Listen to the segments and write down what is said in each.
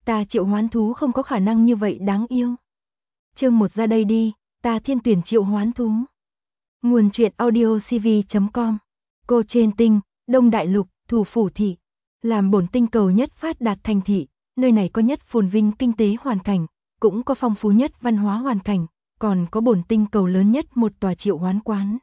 Ta triệu hoán thú không có khả năng như vậy đáng yêu. Chương 1 ra đây đi, ta thiên tuyển triệu hoán thú. Nguồn truyện audiocv.com. Cô trên tinh, Đông Đại Lục, thủ phủ thị. Làm bổn tinh cầu nhất phát đạt thành thị, nơi này có nhất phồn vinh kinh tế hoàn cảnh, cũng có phong phú nhất văn hóa hoàn cảnh, còn có bổn tinh cầu lớn nhất một tòa triệu hoán quán.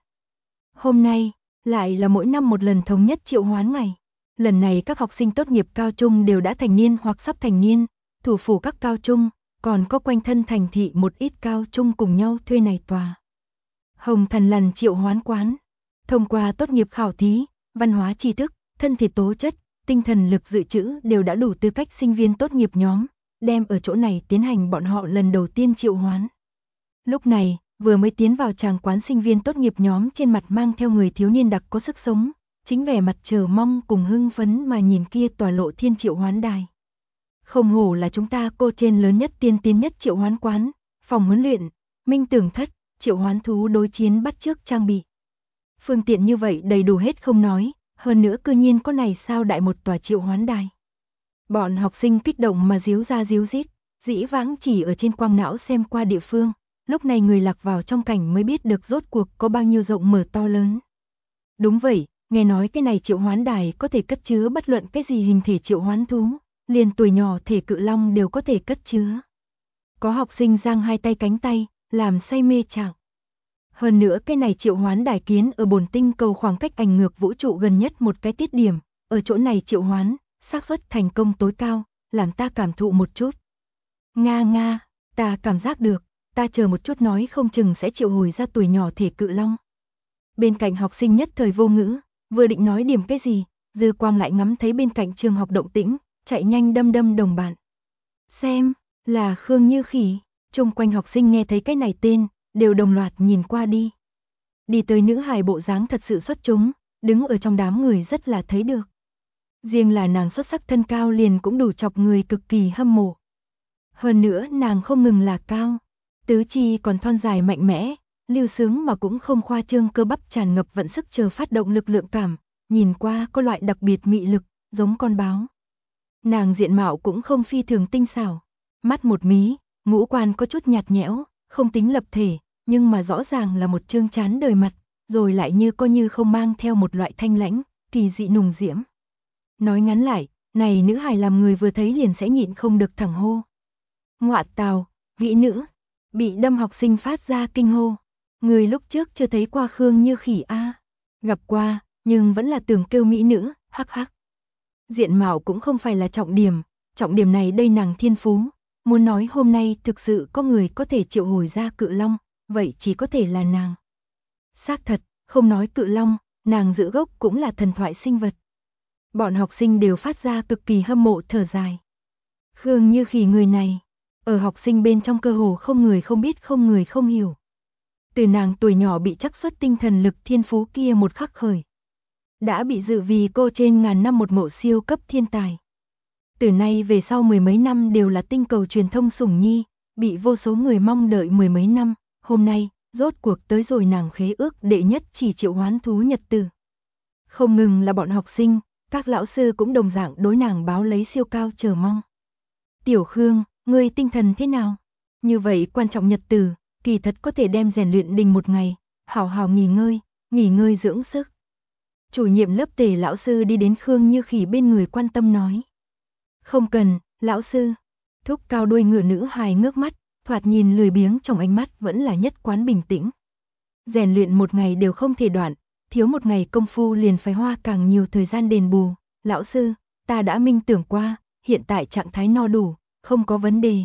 Hôm nay, lại là mỗi năm một lần thống nhất triệu hoán ngày. Lần này các học sinh tốt nghiệp cao trung đều đã thành niên hoặc sắp thành niên, thủ phủ các cao trung, còn có quanh thân thành thị một ít cao trung cùng nhau thuê này tòa Hồng Thần Lần triệu hoán quán. Thông qua tốt nghiệp khảo thí, văn hóa tri thức, thân thể tố chất, tinh thần lực dự trữ đều đã đủ tư cách sinh viên tốt nghiệp nhóm, đem ở chỗ này tiến hành bọn họ lần đầu tiên triệu hoán. Lúc này, vừa mới tiến vào tràng quán sinh viên tốt nghiệp nhóm trên mặt mang theo người thiếu niên đặc có sức sống, chính vẻ mặt chờ mong cùng hưng phấn mà nhìn kia tòa Lộ Thiên triệu hoán đài. Không hổ là chúng ta cô trên lớn nhất tiên tiến nhất triệu hoán quán, phòng huấn luyện, minh tưởng thất, triệu hoán thú đối chiến bắt chước trang bị. Phương tiện như vậy đầy đủ hết không nói, hơn nữa cư nhiên có này sao đại một tòa triệu hoán đài. Bọn học sinh kích động mà díu ra díu dít, dĩ vãng chỉ ở trên quang não xem qua địa phương, lúc này người lạc vào trong cảnh mới biết được rốt cuộc có bao nhiêu rộng mở to lớn. Đúng vậy, nghe nói cái này triệu hoán đài có thể cất chứa bất luận cái gì hình thể triệu hoán thú, liền tuổi nhỏ thể cự long đều có thể cất chứa. Có học sinh giang hai tay cánh tay, làm say mê trạng. Hơn nữa cái này triệu hoán đài kiến ở bồn tinh cầu khoảng cách ảnh ngược vũ trụ gần nhất một cái tiết điểm, ở chỗ này triệu hoán, xác suất thành công tối cao, làm ta cảm thụ một chút. Nga nga, ta cảm giác được, ta chờ một chút nói không chừng sẽ triệu hồi ra tuổi nhỏ thể cự long. Bên cạnh học sinh nhất thời vô ngữ, vừa định nói điểm cái gì, dư quang lại ngắm thấy bên cạnh trường học động tĩnh, chạy nhanh đâm đâm đồng bạn. Xem, là Khương Như Khỉ, chung quanh học sinh nghe thấy cái này tên, đều đồng loạt nhìn qua đi. Đi tới nữ hài bộ dáng thật sự xuất chúng, đứng ở trong đám người rất là thấy được. Riêng là nàng xuất sắc thân cao liền cũng đủ chọc người cực kỳ hâm mộ. Hơn nữa nàng không ngừng là cao, tứ chi còn thon dài mạnh mẽ, lưu sướng mà cũng không khoa trương, cơ bắp tràn ngập vận sức chờ phát động lực lượng cảm, nhìn qua có loại đặc biệt mị lực, giống con báo. Nàng diện mạo cũng không phi thường tinh xảo, mắt một mí, ngũ quan có chút nhạt nhẽo, không tính lập thể, nhưng mà rõ ràng là một trương chán đời mặt, rồi lại như coi như không mang theo một loại thanh lãnh, kỳ dị nùng diễm. Nói ngắn lại, này nữ hài làm người vừa thấy liền sẽ nhịn không được thẳng hô. Ngọa tào, vĩ nữ, bị đâm học sinh phát ra kinh hô. Người lúc trước chưa thấy qua Khương Như Khỉ a, gặp qua, nhưng vẫn là tưởng kêu mỹ nữ, hắc hắc. Diện mạo cũng không phải là trọng điểm này đây nàng thiên phú, muốn nói hôm nay thực sự có người có thể triệu hồi ra cự long, vậy chỉ có thể là nàng. Xác thật, không nói cự long, nàng giữ gốc cũng là thần thoại sinh vật. Bọn học sinh đều phát ra cực kỳ hâm mộ thở dài. Khương Như Khỉ người này, ở học sinh bên trong cơ hồ không người không biết không người không hiểu. Từ nàng tuổi nhỏ bị trắc xuất tinh thần lực thiên phú kia một khắc khởi, đã bị dự vì cô trên ngàn năm một ngộ siêu cấp thiên tài. Từ nay về sau mười mấy năm đều là tinh cầu truyền thông sủng nhi, bị vô số người mong đợi mười mấy năm, hôm nay, rốt cuộc tới rồi nàng khế ước đệ nhất chỉ triệu hoán thú nhật tử. Không ngừng là bọn học sinh, các lão sư cũng đồng dạng đối nàng báo lấy siêu cao chờ mong. Tiểu Khương, ngươi tinh thần thế nào? Như vậy quan trọng nhật tử, kỳ thật có thể đem rèn luyện đình một ngày, hào hào nghỉ ngơi dưỡng sức. Chủ nhiệm lớp Tề lão sư đi đến Khương Như Khỉ bên người quan tâm nói. Không cần, lão sư. Thúc cao đuôi ngựa nữ hài ngước mắt, thoạt nhìn lười biếng trong ánh mắt vẫn là nhất quán bình tĩnh. Rèn luyện một ngày đều không thể đoạn, thiếu một ngày công phu liền phải hoa càng nhiều thời gian đền bù. Lão sư, ta đã minh tưởng qua, hiện tại trạng thái no đủ, không có vấn đề.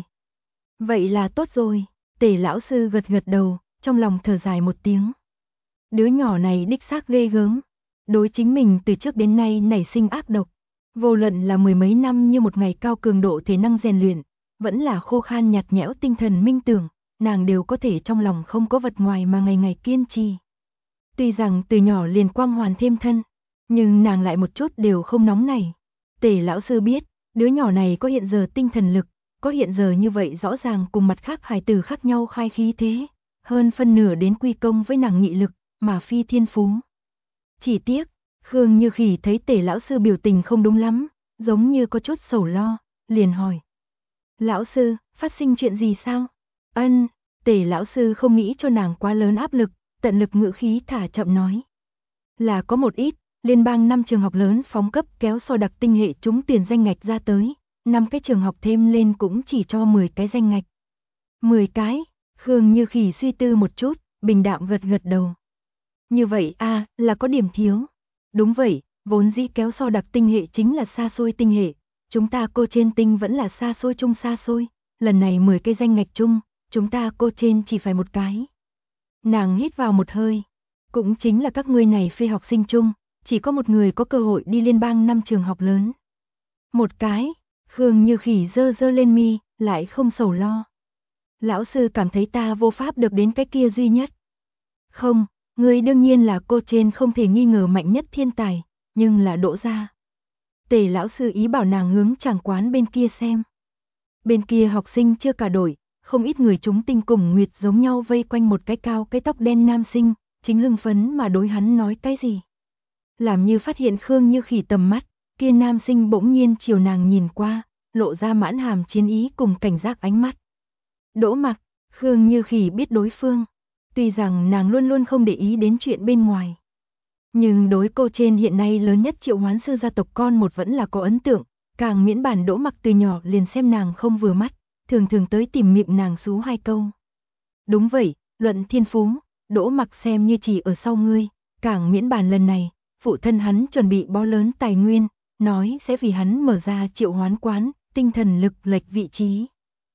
Vậy là tốt rồi, Tề lão sư gật gật đầu, trong lòng thở dài một tiếng. Đứa nhỏ này đích xác ghê gớm, đối chính mình từ trước đến nay nảy sinh ác độc. Vô luận là mười mấy năm như một ngày cao cường độ thể năng rèn luyện, vẫn là khô khan nhạt nhẽo tinh thần minh tưởng, nàng đều có thể trong lòng không có vật ngoài mà ngày ngày kiên trì. Tuy rằng từ nhỏ liền quang hoàn thêm thân, nhưng nàng lại một chút đều không nóng nảy. Tề lão sư biết, đứa nhỏ này có hiện giờ tinh thần lực, có hiện giờ như vậy rõ ràng cùng mặt khác hài tử khác nhau khai khí thế, hơn phân nửa đến quy công với nàng nghị lực, mà phi thiên phú. Chỉ tiếc, Khương Như Khỉ thấy Tề lão sư biểu tình không đúng lắm, giống như có chút sầu lo, liền hỏi. Lão sư, phát sinh chuyện gì sao? Ân, Tề lão sư không nghĩ cho nàng quá lớn áp lực, tận lực ngữ khí thả chậm nói. Là có một ít, liên bang 5 trường học lớn phóng cấp kéo so đặc tinh hệ trúng tuyển danh ngạch ra tới, 5 cái trường học thêm lên cũng chỉ cho 10 cái danh ngạch. 10 cái, Khương Như Khỉ suy tư một chút, bình đạm gật gật đầu. Như vậy là có điểm thiếu. Đúng vậy, vốn dĩ kéo so đặc tinh hệ chính là xa xôi tinh hệ, chúng ta cô trên tinh vẫn là xa xôi chung xa xôi, lần này 10 cái danh ngạch chung, chúng ta cô trên chỉ phải một cái. Nàng hít vào một hơi, cũng chính là các ngươi này phê học sinh chung, chỉ có một người có cơ hội đi liên bang 5 trường học lớn. Một cái, Khương Như Khỉ giơ giơ lên mi, lại không sầu lo. Lão sư cảm thấy ta vô pháp được đến cái kia duy nhất. Không, ngươi đương nhiên là cô trên không thể nghi ngờ mạnh nhất thiên tài, nhưng là Đỗ gia. Tề lão sư ý bảo nàng hướng tràng quán bên kia xem. Bên kia học sinh chưa cả đổi, không ít người chúng tinh cùng nguyệt giống nhau vây quanh một cái cao cái tóc đen nam sinh, chính hưng phấn mà đối hắn nói cái gì. Làm như phát hiện Khương Như Khỉ tầm mắt, kia nam sinh bỗng nhiên chiều nàng nhìn qua, lộ ra mãn hàm chiến ý cùng cảnh giác ánh mắt. Đỗ Mặc, Khương Như Khỉ biết đối phương, tuy rằng nàng luôn luôn không để ý đến chuyện bên ngoài. Nhưng đối cô trên hiện nay lớn nhất Triệu Hoán sư gia tộc con một vẫn là có ấn tượng, càng miễn bản Đỗ Mặc từ nhỏ liền xem nàng không vừa mắt, thường thường tới tìm miệng nàng xú hai câu. Đúng vậy, luận thiên phú, Đỗ Mặc xem như chỉ ở sau ngươi, càng miễn bản lần này, phụ thân hắn chuẩn bị bó lớn tài nguyên, nói sẽ vì hắn mở ra Triệu Hoán quán, tinh thần lực lệch vị trí.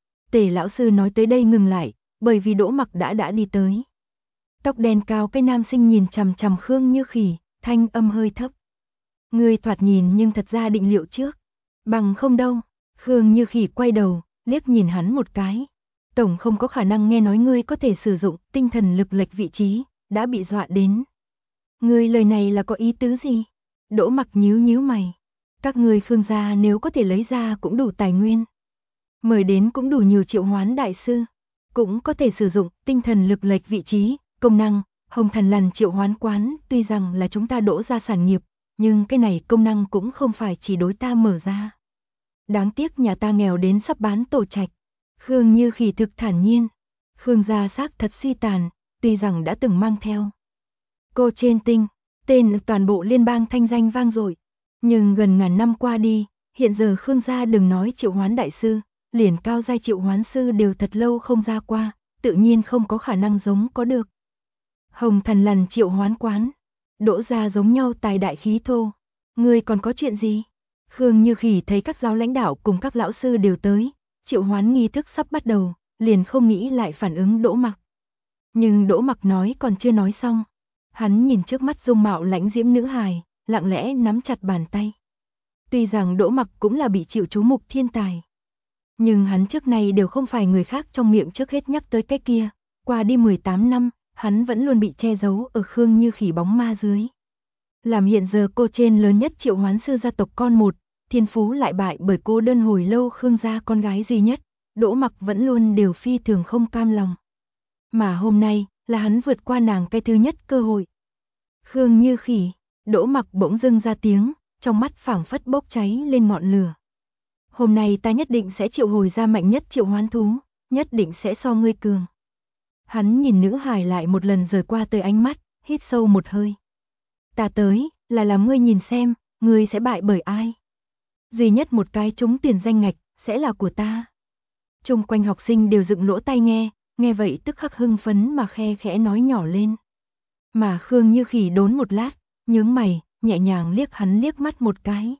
Tề lão sư nói tới đây ngừng lại, bởi vì Đỗ Mặc đã đi tới. Tóc đen cao cái nam sinh nhìn chằm chằm Khương Như Khỉ, thanh âm hơi thấp. Ngươi thoạt nhìn nhưng thật ra định liệu trước. Bằng không đâu. Khương Như Khỉ quay đầu, liếc nhìn hắn một cái. Tổng không có khả năng nghe nói ngươi có thể sử dụng tinh thần lực lệch vị trí, đã bị dọa đến. Ngươi lời này là có ý tứ gì? Đỗ Mặc nhíu nhíu mày. Các ngươi Khương gia nếu có thể lấy ra cũng đủ tài nguyên. Mời đến cũng đủ nhiều triệu hoán đại sư. Cũng có thể sử dụng tinh thần lực lệch vị trí, công năng, Hồng Thần Lằn Triệu Hoán quán tuy rằng là chúng ta Đỗ gia sản nghiệp, nhưng cái này công năng cũng không phải chỉ đối ta mở ra. Đáng tiếc nhà ta nghèo đến sắp bán tổ trạch. Khương Như Khỉ thực thản nhiên. Khương gia xác thật suy tàn, tuy rằng đã từng mang theo. Cô trên tinh, tên toàn bộ liên bang thanh danh vang dội, nhưng gần ngàn năm qua đi, hiện giờ Khương gia đừng nói triệu hoán đại sư, liền cao giai triệu hoán sư đều thật lâu không ra qua, tự nhiên không có khả năng giống có được. Hồng Thần Lằn Triệu Hoán quán, Đỗ gia giống nhau tài đại khí thô, ngươi còn có chuyện gì? Khương Như Khỉ thấy các giáo lãnh đạo cùng các lão sư đều tới, triệu hoán nghi thức sắp bắt đầu, liền không nghĩ lại phản ứng Đỗ Mặc. Nhưng Đỗ Mặc nói còn chưa nói xong, hắn nhìn trước mắt dung mạo lãnh diễm nữ hài, lặng lẽ nắm chặt bàn tay. Tuy rằng Đỗ Mặc cũng là bị chịu chú mục thiên tài, nhưng hắn trước này đều không phải người khác trong miệng trước hết nhắc tới cái kia, qua đi 18 năm, hắn vẫn luôn bị che giấu ở Khương Như Khỉ bóng ma dưới. Làm hiện giờ cô trên lớn nhất triệu hoán sư gia tộc con một, thiên phú lại bại bởi cô đơn hồi lâu Khương gia con gái duy nhất, Đỗ Mặc vẫn luôn đều phi thường không cam lòng. Mà hôm nay, là hắn vượt qua nàng cái thứ nhất cơ hội. Khương Như Khỉ, Đỗ Mặc bỗng dưng ra tiếng, trong mắt phảng phất bốc cháy lên ngọn lửa. Hôm nay ta nhất định sẽ triệu hồi ra mạnh nhất triệu hoán thú, nhất định sẽ so ngươi cường. Hắn nhìn nữ hài lại một lần rời qua tới ánh mắt, hít sâu một hơi. Ta tới, là làm ngươi nhìn xem, ngươi sẽ bại bởi ai. Duy nhất một cái trúng tuyển danh ngạch, sẽ là của ta. Chung quanh học sinh đều dựng lỗ tai nghe vậy tức khắc hưng phấn mà khe khẽ nói nhỏ lên. Mà Khương Như Khỉ đốn một lát, nhướng mày, nhẹ nhàng liếc hắn liếc mắt một cái.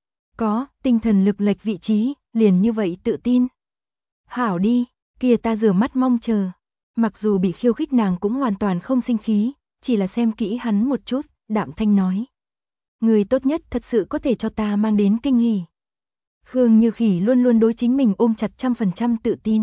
Có, tinh thần lực lệch vị trí, liền như vậy tự tin. Hảo đi, kia ta rửa mắt mong chờ. Mặc dù bị khiêu khích nàng cũng hoàn toàn không sinh khí, chỉ là xem kỹ hắn một chút, đạm thanh nói. Người tốt nhất thật sự có thể cho ta mang đến kinh hỉ. Khương Như Khỉ luôn luôn đối chính mình ôm chặt 100% tự tin.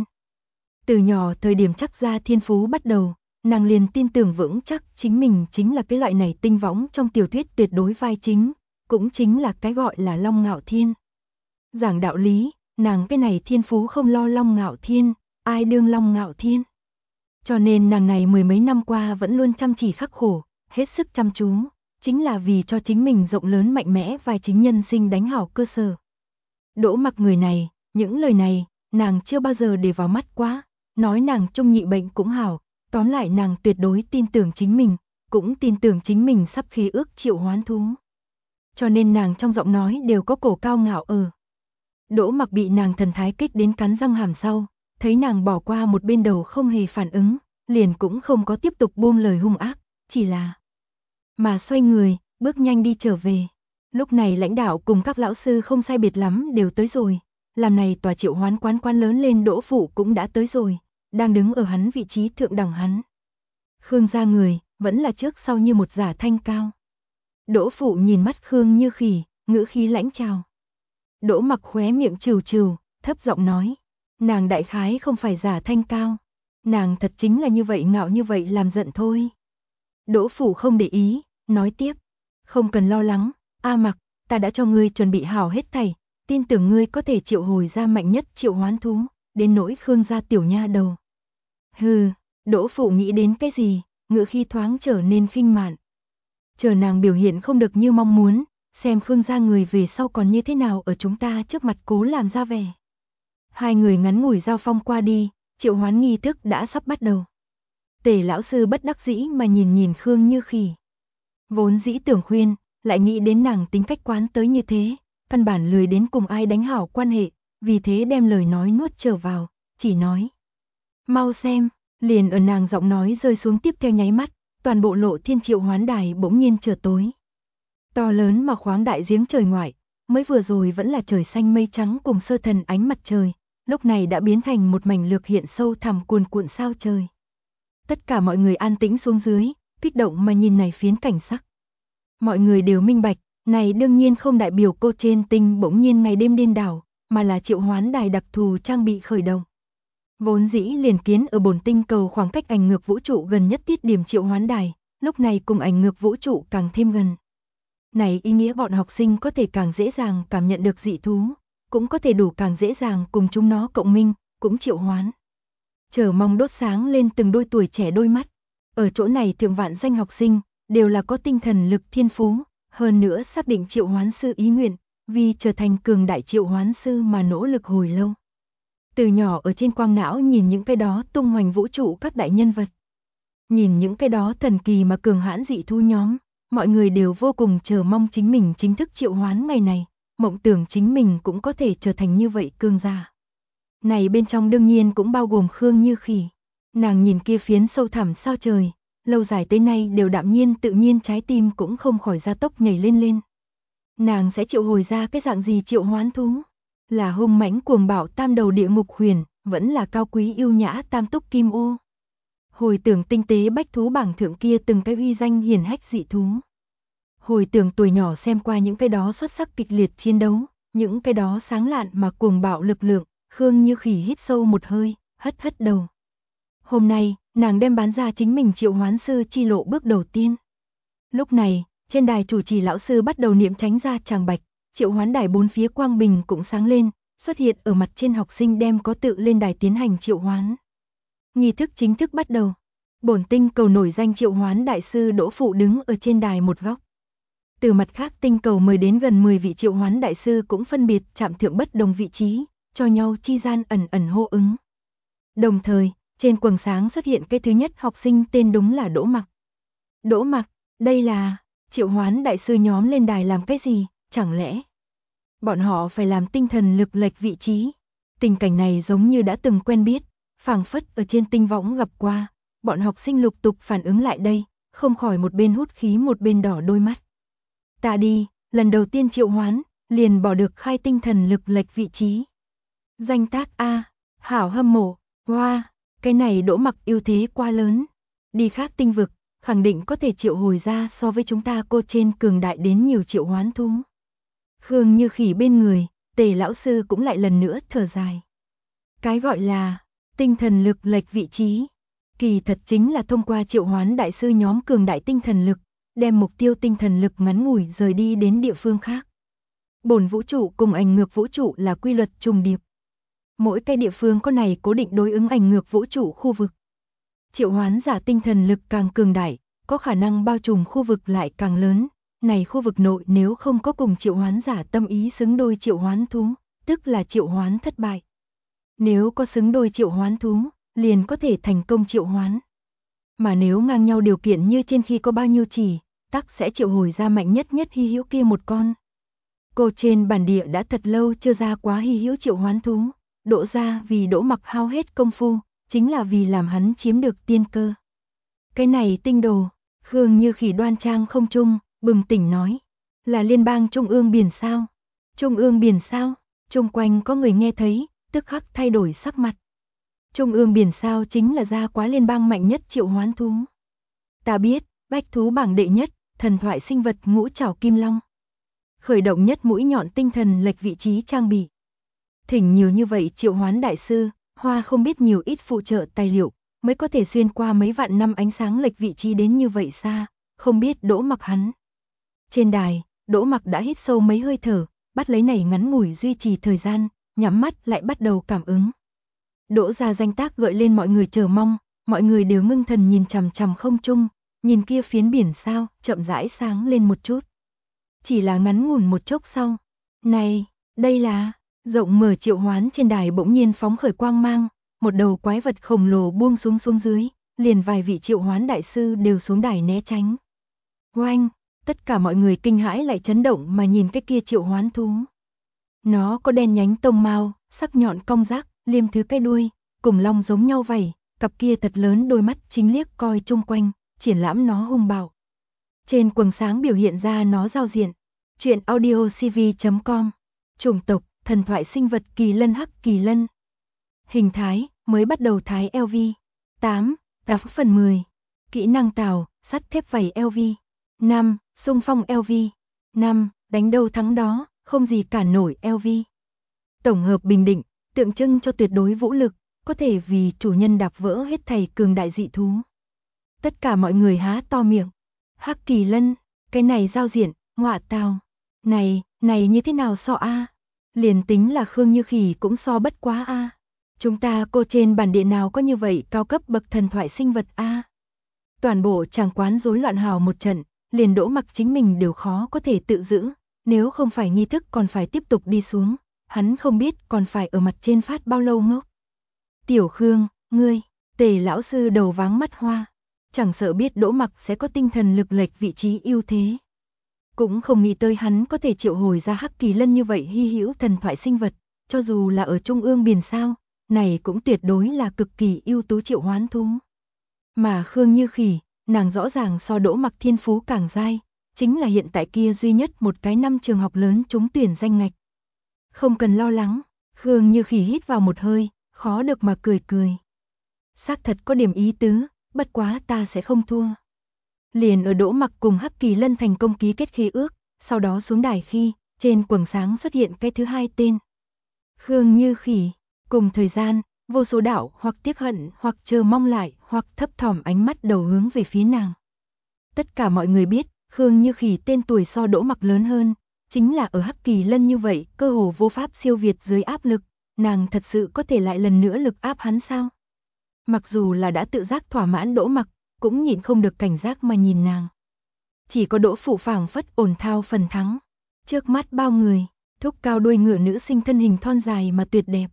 Từ nhỏ thời điểm chắc ra thiên phú bắt đầu, nàng liền tin tưởng vững chắc chính mình chính là cái loại này tinh võng trong tiểu thuyết tuyệt đối vai chính, cũng chính là cái gọi là Long Ngạo Thiên. Giảng đạo lý, nàng cái này thiên phú không lo Long Ngạo Thiên, ai đương Long Ngạo Thiên. Cho nên nàng này mười mấy năm qua vẫn luôn chăm chỉ khắc khổ, hết sức chăm chú, chính là vì cho chính mình rộng lớn mạnh mẽ vai chính nhân sinh đánh hảo cơ sở. Đỗ Mặc người này, những lời này, nàng chưa bao giờ để vào mắt quá, nói nàng trung nhị bệnh cũng hảo, tóm lại nàng tuyệt đối tin tưởng chính mình, cũng tin tưởng chính mình sắp khí ước triệu hoán thú. Cho nên nàng trong giọng nói đều có cổ cao ngạo ở. Đỗ Mặc bị nàng thần thái kích đến cắn răng hàm sau, thấy nàng bỏ qua một bên đầu không hề phản ứng, liền cũng không có tiếp tục buông lời hung ác, chỉ là mà xoay người, bước nhanh đi trở về. Lúc này lãnh đạo cùng các lão sư không sai biệt lắm đều tới rồi, làm này tòa triệu hoán quán lớn lên Đỗ Phụ cũng đã tới rồi, đang đứng ở hắn vị trí thượng đẳng hắn. Khương gia người, vẫn là trước sau như một giả thanh cao. Đỗ Phụ nhìn mắt Khương Như Khỉ, ngữ khí lãnh chào. Đỗ Mặc khóe miệng trừ trừ, thấp giọng nói, nàng đại khái không phải giả thanh cao, nàng thật chính là như vậy ngạo như vậy làm giận thôi. Đỗ Phụ không để ý, nói tiếp, không cần lo lắng, A Mặc, ta đã cho ngươi chuẩn bị hảo hết thảy, tin tưởng ngươi có thể triệu hồi ra mạnh nhất triệu hoán thú, đến nỗi Khương gia tiểu nha đầu. Hừ, Đỗ Phụ nghĩ đến cái gì, ngữ khí thoáng trở nên khinh mạn. Chờ nàng biểu hiện không được như mong muốn, xem Khương gia người về sau còn như thế nào ở chúng ta trước mặt cố làm ra vẻ. Hai người ngắn ngủi giao phong qua đi, triệu hoán nghi thức đã sắp bắt đầu. Tề lão sư bất đắc dĩ mà nhìn Khương Như Khỉ. Vốn dĩ tưởng khuyên, lại nghĩ đến nàng tính cách quán tới như thế, căn bản lười đến cùng ai đánh hảo quan hệ, vì thế đem lời nói nuốt trở vào, chỉ nói. Mau xem, liền ở nàng giọng nói rơi xuống tiếp theo nháy mắt, toàn bộ Lộ Thiên triệu hoán đài bỗng nhiên trở tối. To lớn mà khoáng đại giếng trời ngoại, mới vừa rồi vẫn là trời xanh mây trắng cùng sơ thần ánh mặt trời, lúc này đã biến thành một mảnh lược hiện sâu thẳm cuồn cuộn sao trời. Tất cả mọi người an tĩnh xuống dưới, kích động mà nhìn này phiến cảnh sắc. Mọi người đều minh bạch, này đương nhiên không đại biểu cô trên tinh bỗng nhiên ngày đêm điên đảo, mà là triệu hoán đài đặc thù trang bị khởi động. Vốn dĩ liền kiến ở bổn tinh cầu khoảng cách ảnh ngược vũ trụ gần nhất tiết điểm triệu hoán đài, lúc này cùng ảnh ngược vũ trụ càng thêm gần. Này ý nghĩa bọn học sinh có thể càng dễ dàng cảm nhận được dị thú, cũng có thể đủ càng dễ dàng cùng chúng nó cộng minh, cũng triệu hoán. Chờ mong đốt sáng lên từng đôi tuổi trẻ đôi mắt. Ở chỗ này thượng vạn danh học sinh, đều là có tinh thần lực thiên phú, hơn nữa xác định triệu hoán sư ý nguyện, vì trở thành cường đại triệu hoán sư mà nỗ lực hồi lâu. Từ nhỏ ở trên quang não nhìn những cái đó tung hoành vũ trụ các đại nhân vật. Nhìn những cái đó thần kỳ mà cường hãn dị thú nhóm, mọi người đều vô cùng chờ mong chính mình chính thức triệu hoán ngày này, mộng tưởng chính mình cũng có thể trở thành như vậy cường giả. Này bên trong đương nhiên cũng bao gồm Khương Như Khỉ. Nàng nhìn kia phiến sâu thẳm sao trời, lâu dài tới nay đều đạm nhiên tự nhiên trái tim cũng không khỏi gia tốc nhảy lên. Nàng sẽ triệu hồi ra cái dạng gì triệu hoán thú? Là hung mãnh cuồng bạo tam đầu địa ngục huyền, vẫn là cao quý yêu nhã tam túc kim ô. Hồi tưởng tinh tế bách thú bảng thượng kia từng cái uy danh hiển hách dị thú. Hồi tưởng tuổi nhỏ xem qua những cái đó xuất sắc kịch liệt chiến đấu, những cái đó sáng lạn mà cuồng bạo lực lượng, Khương Như Khỉ hít sâu một hơi, hất đầu. Hôm nay, nàng đem bán ra chính mình triệu hoán sư chi lộ bước đầu tiên. Lúc này, trên đài chủ trì lão sư bắt đầu niệm tránh ra tràng bạch, triệu hoán đài bốn phía quang bình cũng sáng lên, xuất hiện ở mặt trên học sinh đem có tự lên đài tiến hành triệu hoán. Nghi thức chính thức bắt đầu. Bổn tinh cầu nổi danh triệu hoán đại sư Đỗ Phụ đứng ở trên đài một góc. Từ mặt khác tinh cầu mời đến gần 10 vị triệu hoán đại sư cũng phân biệt chạm thượng bất đồng vị trí, cho nhau chi gian ẩn hô ứng. Đồng thời, trên quầng sáng xuất hiện cái thứ nhất học sinh tên đúng là Đỗ Mặc. Đỗ Mặc, đây là triệu hoán đại sư nhóm lên đài làm cái gì, chẳng lẽ bọn họ phải làm tinh thần lực lệch vị trí? Tình cảnh này giống như đã từng quen biết, phảng phất ở trên tinh võng gặp qua, bọn học sinh lục tục phản ứng lại đây, không khỏi một bên hút khí một bên đỏ đôi mắt. Ta đi, lần đầu tiên triệu hoán, liền bỏ được khai tinh thần lực lệch vị trí. Danh tác A, hảo hâm mộ, hoa, cái này Đỗ Mặc ưu thế quá lớn. Đi khác tinh vực, khẳng định có thể triệu hồi ra so với chúng ta cô trên cường đại đến nhiều triệu hoán thú. Khương Như Khỉ bên người, Tề lão sư cũng lại lần nữa thở dài. Cái gọi là tinh thần lực lệch vị trí, kỳ thật chính là thông qua triệu hoán đại sư nhóm cường đại tinh thần lực, đem mục tiêu tinh thần lực ngắn ngủi rời đi đến địa phương khác. Bổn vũ trụ cùng ảnh ngược vũ trụ là quy luật trùng điệp. Mỗi cái địa phương có này cố định đối ứng ảnh ngược vũ trụ khu vực. Triệu hoán giả tinh thần lực càng cường đại, có khả năng bao trùm khu vực lại càng lớn. Này khu vực nội nếu không có cùng triệu hoán giả tâm ý xứng đôi triệu hoán thú, tức là triệu hoán thất bại. Nếu có xứng đôi triệu hoán thú, liền có thể thành công triệu hoán. Mà nếu ngang nhau điều kiện như trên khi có bao nhiêu chỉ, tắc sẽ triệu hồi ra mạnh nhất hy hữu kia một con. Cô trên bản địa đã thật lâu chưa ra quá hy hữu triệu hoán thú, Đỗ ra vì Đỗ Mặc hao hết công phu, chính là vì làm hắn chiếm được tiên cơ. Cái này tinh đồ, Khương Như Khỉ đoan trang không trung, bừng tỉnh nói, là liên bang trung ương biển sao? Trung ương biển sao? Chung quanh có người nghe thấy, tức khắc thay đổi sắc mặt. Trung ương biển sao chính là gia quá liên bang mạnh nhất triệu hoán thú. Ta biết, bách thú bảng đệ nhất, thần thoại sinh vật ngũ trảo kim long. Khởi động nhất mũi nhọn tinh thần lệch vị trí trang bị. Thỉnh nhiều như vậy triệu hoán đại sư, hoa không biết nhiều ít phụ trợ tài liệu, mới có thể xuyên qua mấy vạn năm ánh sáng lệch vị trí đến như vậy xa, không biết Đỗ Mặc hắn. Trên đài, Đỗ Mặc đã hít sâu mấy hơi thở, bắt lấy này ngắn ngủi duy trì thời gian, nhắm mắt lại bắt đầu cảm ứng. Đỗ ra danh tác gợi lên mọi người chờ mong, mọi người đều ngưng thần nhìn chằm chằm không trung, nhìn kia phiến biển sao, chậm rãi sáng lên một chút. Chỉ là ngắn ngủn một chốc sau. Này, đây là, rộng mở triệu hoán trên đài bỗng nhiên phóng khởi quang mang, một đầu quái vật khổng lồ buông xuống dưới, liền vài vị triệu hoán đại sư đều xuống đài né tránh. Oanh, tất cả mọi người kinh hãi lại chấn động mà nhìn cái kia triệu hoán thú. Nó có đen nhánh tông mao, sắc nhọn cong rác, liêm thứ cái đuôi, cùng long giống nhau vậy, cặp kia thật lớn đôi mắt chính liếc coi chung quanh, triển lãm nó hung bạo. Trên quầng sáng biểu hiện ra nó giao diện. Truyện audio cv.com. Chủng tộc, thần thoại sinh vật kỳ lân hắc kỳ lân. Hình thái, mới bắt đầu thái LV. 8. Phần 10. Kỹ năng tàu, sắt thép vảy LV. 5. Xung phong LV. 5. Đánh đâu thắng đó, không gì cản nổi LV. Tổng hợp bình định, tượng trưng cho tuyệt đối vũ lực, có thể vì chủ nhân đạp vỡ hết thảy cường đại dị thú. Tất cả mọi người há to miệng. Hắc kỳ lân, cái này giao diện, ngọa tào. Này như thế nào so a? Liền tính là Khương Như Khỉ cũng so bất quá a. Chúng ta cô trên bản địa nào có như vậy cao cấp bậc thần thoại sinh vật a? Toàn bộ tràng quán rối loạn hào một trận, liền Đỗ Mặc chính mình đều khó có thể tự giữ, nếu không phải nghi thức còn phải tiếp tục đi xuống, hắn không biết còn phải ở mặt trên phát bao lâu ngốc. Tiểu Khương, ngươi, Tề lão sư đầu váng mắt hoa, chẳng sợ biết Đỗ Mặc sẽ có tinh thần lực lệch vị trí ưu thế. Cũng không nghĩ tới hắn có thể triệu hồi ra hắc kỳ lân như vậy hy hữu thần thoại sinh vật, cho dù là ở trung ương biển sao, này cũng tuyệt đối là cực kỳ ưu tú triệu hoán thú. Mà Khương Như Khỉ, nàng rõ ràng so Đỗ Mặc thiên phú càng dai, chính là hiện tại kia duy nhất một cái năm trường học lớn trúng tuyển danh ngạch. Không cần lo lắng, Khương Như Khỉ hít vào một hơi, khó được mà cười. Xác thật có điểm ý tứ, bất quá ta sẽ không thua. Liền ở Đỗ Mặc cùng hắc kỳ lân thành công ký kết khế ước, sau đó xuống đài khi, trên quầng sáng xuất hiện cái thứ hai tên. Khương Như Khỉ, cùng thời gian, vô số đạo hoặc tiếc hận hoặc chờ mong lại hoặc thấp thỏm ánh mắt đầu hướng về phía nàng. Tất cả mọi người biết, Khương Như Khỉ tên tuổi so Đỗ Mặc lớn hơn, chính là ở hắc kỳ lân như vậy, cơ hồ vô pháp siêu việt dưới áp lực, nàng thật sự có thể lại lần nữa lực áp hắn sao? Mặc dù là đã tự giác thỏa mãn Đỗ Mặc, cũng nhịn không được cảnh giác mà nhìn nàng. Chỉ có Đỗ Phụ phảng phất ổn thao phần thắng. Trước mắt bao người, thúc cao đuôi ngựa nữ sinh thân hình thon dài mà tuyệt đẹp.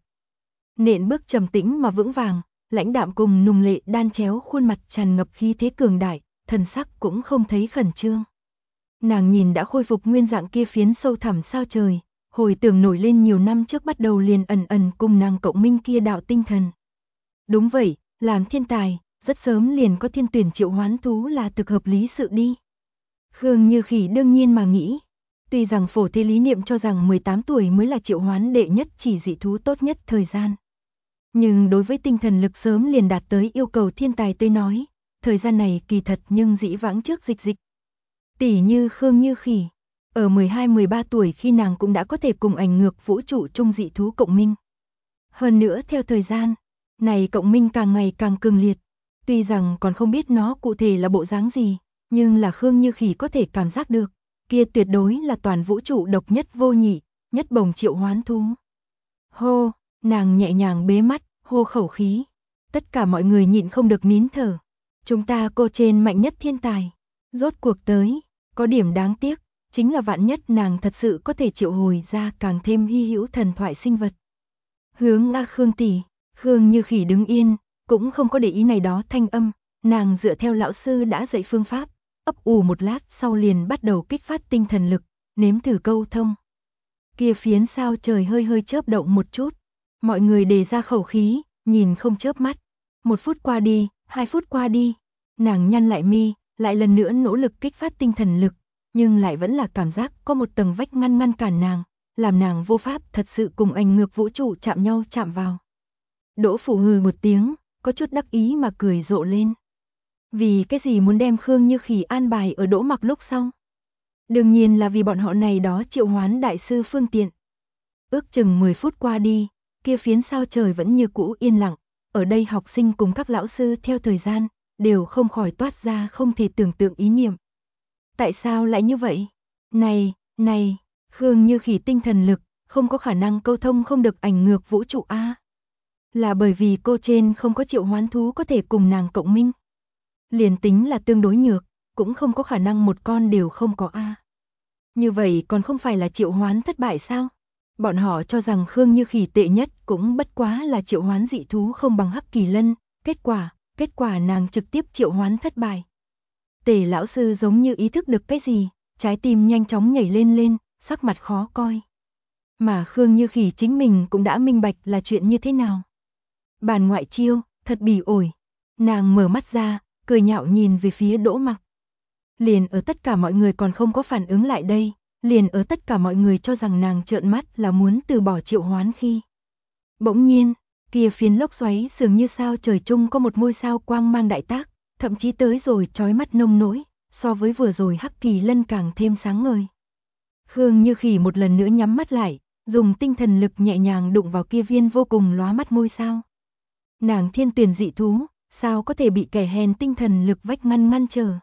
Nện bước trầm tĩnh mà vững vàng, lãnh đạm cùng nùng lệ đan chéo khuôn mặt tràn ngập khí thế cường đại, thần sắc cũng không thấy khẩn trương. Nàng nhìn đã khôi phục nguyên dạng kia phiến sâu thẳm sao trời, hồi tưởng nổi lên nhiều năm trước bắt đầu liền ẩn ẩn cùng nàng cộng minh kia đạo tinh thần. Đúng vậy, làm thiên tài, rất sớm liền có thiên tuyển triệu hoán thú là thực hợp lý sự đi. Khương Như Khỉ đương nhiên mà nghĩ, tuy rằng phổ thế lý niệm cho rằng 18 tuổi mới là triệu hoán đệ nhất chỉ dị thú tốt nhất thời gian. Nhưng đối với tinh thần lực sớm liền đạt tới yêu cầu thiên tài tới nói, thời gian này kỳ thật nhưng dĩ vãng trước dịch. Tỷ như Khương Như Khỉ, ở 12-13 tuổi khi nàng cũng đã có thể cùng ảnh ngược vũ trụ chung dị thú cộng minh. Hơn nữa theo thời gian, này cộng minh càng ngày càng cường liệt. Tuy rằng còn không biết nó cụ thể là bộ dáng gì, nhưng là Khương Như Khỉ có thể cảm giác được, kia tuyệt đối là toàn vũ trụ độc nhất vô nhị, nhất bồng triệu hoán thú. Hô, nàng nhẹ nhàng bế mắt, hô khẩu khí. Tất cả mọi người nhịn không được nín thở. Chúng ta cô trên mạnh nhất thiên tài. Rốt cuộc tới, có điểm đáng tiếc, chính là vạn nhất nàng thật sự có thể triệu hồi ra càng thêm hy hữu thần thoại sinh vật. Hướng A Khương tỷ. Khương Như Khỉ đứng yên, cũng không có để ý này đó thanh âm, nàng dựa theo lão sư đã dạy phương pháp, ấp ủ một lát sau liền bắt đầu kích phát tinh thần lực, nếm thử câu thông. Kia phiến sao trời hơi hơi chớp động một chút, mọi người đề ra khẩu khí, nhìn không chớp mắt. 1 phút qua đi, 2 phút qua đi, nàng nhăn lại mi, lại lần nữa nỗ lực kích phát tinh thần lực, nhưng lại vẫn là cảm giác có một tầng vách ngăn cản nàng, làm nàng vô pháp thật sự cùng ảnh ngược vũ trụ chạm nhau chạm vào. Đỗ Phủ hừ một tiếng, có chút đắc ý mà cười rộ lên. Vì cái gì muốn đem Khương Như Khỉ an bài ở Đỗ Mặc lúc sau? Đương nhiên là vì bọn họ này đó triệu hoán đại sư phương tiện. Ước chừng 10 phút qua đi, kia phiến sao trời vẫn như cũ yên lặng, ở đây học sinh cùng các lão sư theo thời gian, đều không khỏi toát ra không thể tưởng tượng ý niệm. Tại sao lại như vậy? Này, Khương Như Khỉ tinh thần lực, không có khả năng câu thông không được ảnh ngược vũ trụ a. Là bởi vì cô trên không có triệu hoán thú có thể cùng nàng cộng minh. Liền tính là tương đối nhược, cũng không có khả năng một con đều không có a. Như vậy còn không phải là triệu hoán thất bại sao? Bọn họ cho rằng Khương Như Khỉ tệ nhất cũng bất quá là triệu hoán dị thú không bằng Hắc Kỳ Lân, kết quả nàng trực tiếp triệu hoán thất bại. Tề lão sư giống như ý thức được cái gì, trái tim nhanh chóng nhảy lên, sắc mặt khó coi. Mà Khương Như Khỉ chính mình cũng đã minh bạch là chuyện như thế nào. Bàn ngoại chiêu, thật bỉ ổi. Nàng mở mắt ra, cười nhạo nhìn về phía Đỗ Mặc. Liền ở tất cả mọi người còn không có phản ứng lại đây, liền ở tất cả mọi người cho rằng nàng trợn mắt là muốn từ bỏ triệu hoán khi. Bỗng nhiên, kia phiến lốc xoáy dường như sao trời chung có một ngôi sao quang mang đại tác, thậm chí tới rồi chói mắt nông nỗi, so với vừa rồi Hắc Kỳ Lân càng thêm sáng ngời. Khương Như Khỉ một lần nữa nhắm mắt lại, dùng tinh thần lực nhẹ nhàng đụng vào kia viên vô cùng lóa mắt ngôi sao. Nàng thiên tuyển dị thú, sao có thể bị kẻ hèn tinh thần lực vách ngăn trở.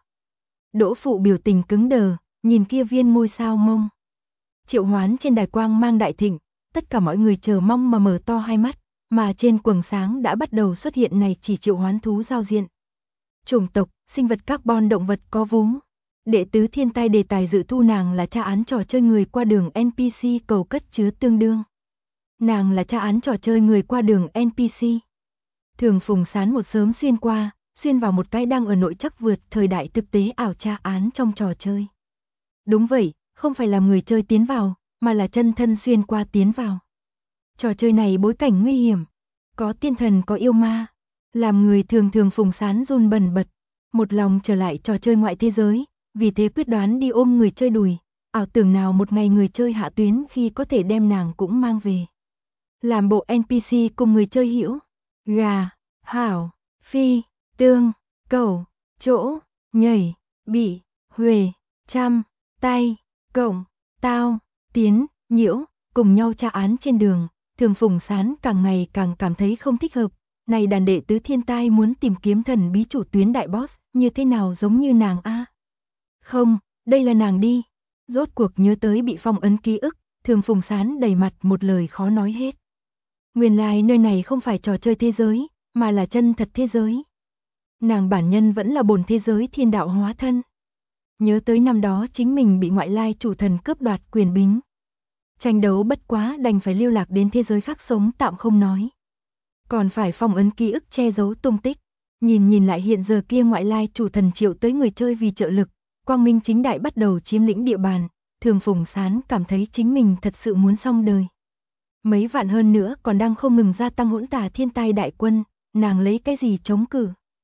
Đỗ Phụ biểu tình cứng đờ, nhìn kia viên ngôi sao mông. Triệu hoán trên đài quang mang đại thịnh, tất cả mọi người chờ mong mà mở to hai mắt, mà trên quầng sáng đã bắt đầu xuất hiện này chỉ triệu hoán thú giao diện. Chủng tộc, sinh vật carbon động vật có vú. Đệ tứ thiên tai đề tài dự thu nàng là tra án trò chơi người qua đường NPC cầu cất chứa tương đương. Nàng là tra án trò chơi người qua đường NPC. Thường Phùng Sán một sớm xuyên vào một cái đang ở nội chắc vượt thời đại thực tế ảo tra án trong trò chơi. Đúng vậy, không phải làm người chơi tiến vào, mà là chân thân xuyên qua tiến vào. Trò chơi này bối cảnh nguy hiểm, có tiên thần có yêu ma, làm người thường Phùng Sán run bần bật, một lòng trở lại trò chơi ngoại thế giới, vì thế quyết đoán đi ôm người chơi đùi, ảo tưởng nào một ngày người chơi hạ tuyến khi có thể đem nàng cũng mang về. Làm bộ NPC cùng người chơi hiểu, gà, hảo, phi, tương, cầu, chỗ, nhảy, bị, huề, trăm, tay, cộng, tao, tiến, nhiễu, cùng nhau tra án trên đường, Thường Phùng Sán càng ngày càng cảm thấy không thích hợp. Này đàn đệ tứ thiên tai muốn tìm kiếm thần bí chủ tuyến đại boss, như thế nào giống như nàng a? Không, đây là nàng đi. Rốt cuộc nhớ tới bị phong ấn ký ức, Thường Phùng Sán đầy mặt một lời khó nói hết. Nguyên lai nơi này không phải trò chơi thế giới, mà là chân thật thế giới. Nàng bản nhân vẫn là bổn thế giới thiên đạo hóa thân. Nhớ tới năm đó chính mình bị ngoại lai chủ thần cướp đoạt quyền bính. Tranh đấu bất quá đành phải lưu lạc đến thế giới khác sống tạm không nói. Còn phải phong ấn ký ức che giấu tung tích. Nhìn lại hiện giờ kia ngoại lai chủ thần triệu tới người chơi vì trợ lực, quang minh chính đại bắt đầu chiếm lĩnh địa bàn, Thường Phùng Sán cảm thấy chính mình thật sự muốn xong đời. Mấy vạn hơn nữa còn đang không ngừng gia tăng hỗn tả thiên tai đại quân, nàng lấy cái gì chống cự?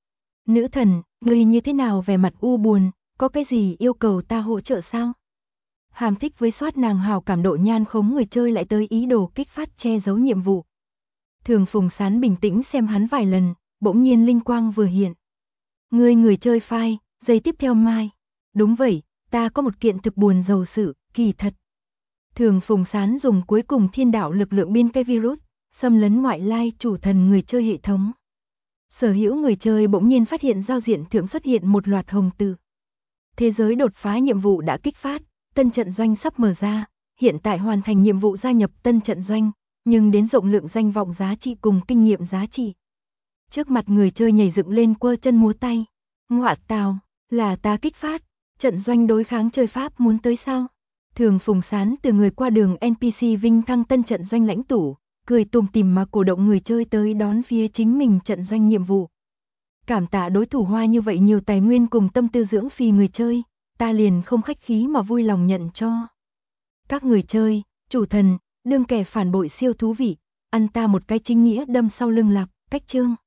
Nữ thần, ngươi như thế nào vẻ mặt u buồn, có cái gì yêu cầu ta hỗ trợ sao? Hàm thích với soát nàng hào cảm độ nhan khống người chơi lại tới ý đồ kích phát che giấu nhiệm vụ. Thường Phùng Sán bình tĩnh xem hắn vài lần, bỗng nhiên linh quang vừa hiện. Người chơi file, giây tiếp theo mai. Đúng vậy, ta có một kiện thực buồn rầu sự, kỳ thật. Thường Phùng Sán dùng cuối cùng thiên đạo lực lượng biên cái virus, xâm lấn ngoại lai chủ thần người chơi hệ thống. Sở hữu người chơi bỗng nhiên phát hiện giao diện thượng xuất hiện một loạt hồng từ. Thế giới đột phá nhiệm vụ đã kích phát, tân trận doanh sắp mở ra, hiện tại hoàn thành nhiệm vụ gia nhập tân trận doanh, nhưng đến rộng lượng danh vọng giá trị cùng kinh nghiệm giá trị. Trước mặt người chơi nhảy dựng lên quơ chân múa tay. Ngọa tào, là ta kích phát, trận doanh đối kháng chơi pháp muốn tới sao? Thường Phùng Sán từ người qua đường NPC vinh thăng tân trận doanh lãnh tụ, cười tủm tỉm mà cổ động người chơi tới đón phía chính mình trận doanh nhiệm vụ. Cảm tạ đối thủ hoa như vậy nhiều tài nguyên cùng tâm tư dưỡng phì người chơi, ta liền không khách khí mà vui lòng nhận cho. Các người chơi, chủ thần, đương kẻ phản bội siêu thú vị, ăn ta một cái chính nghĩa đâm sau lưng lạc, cách chương.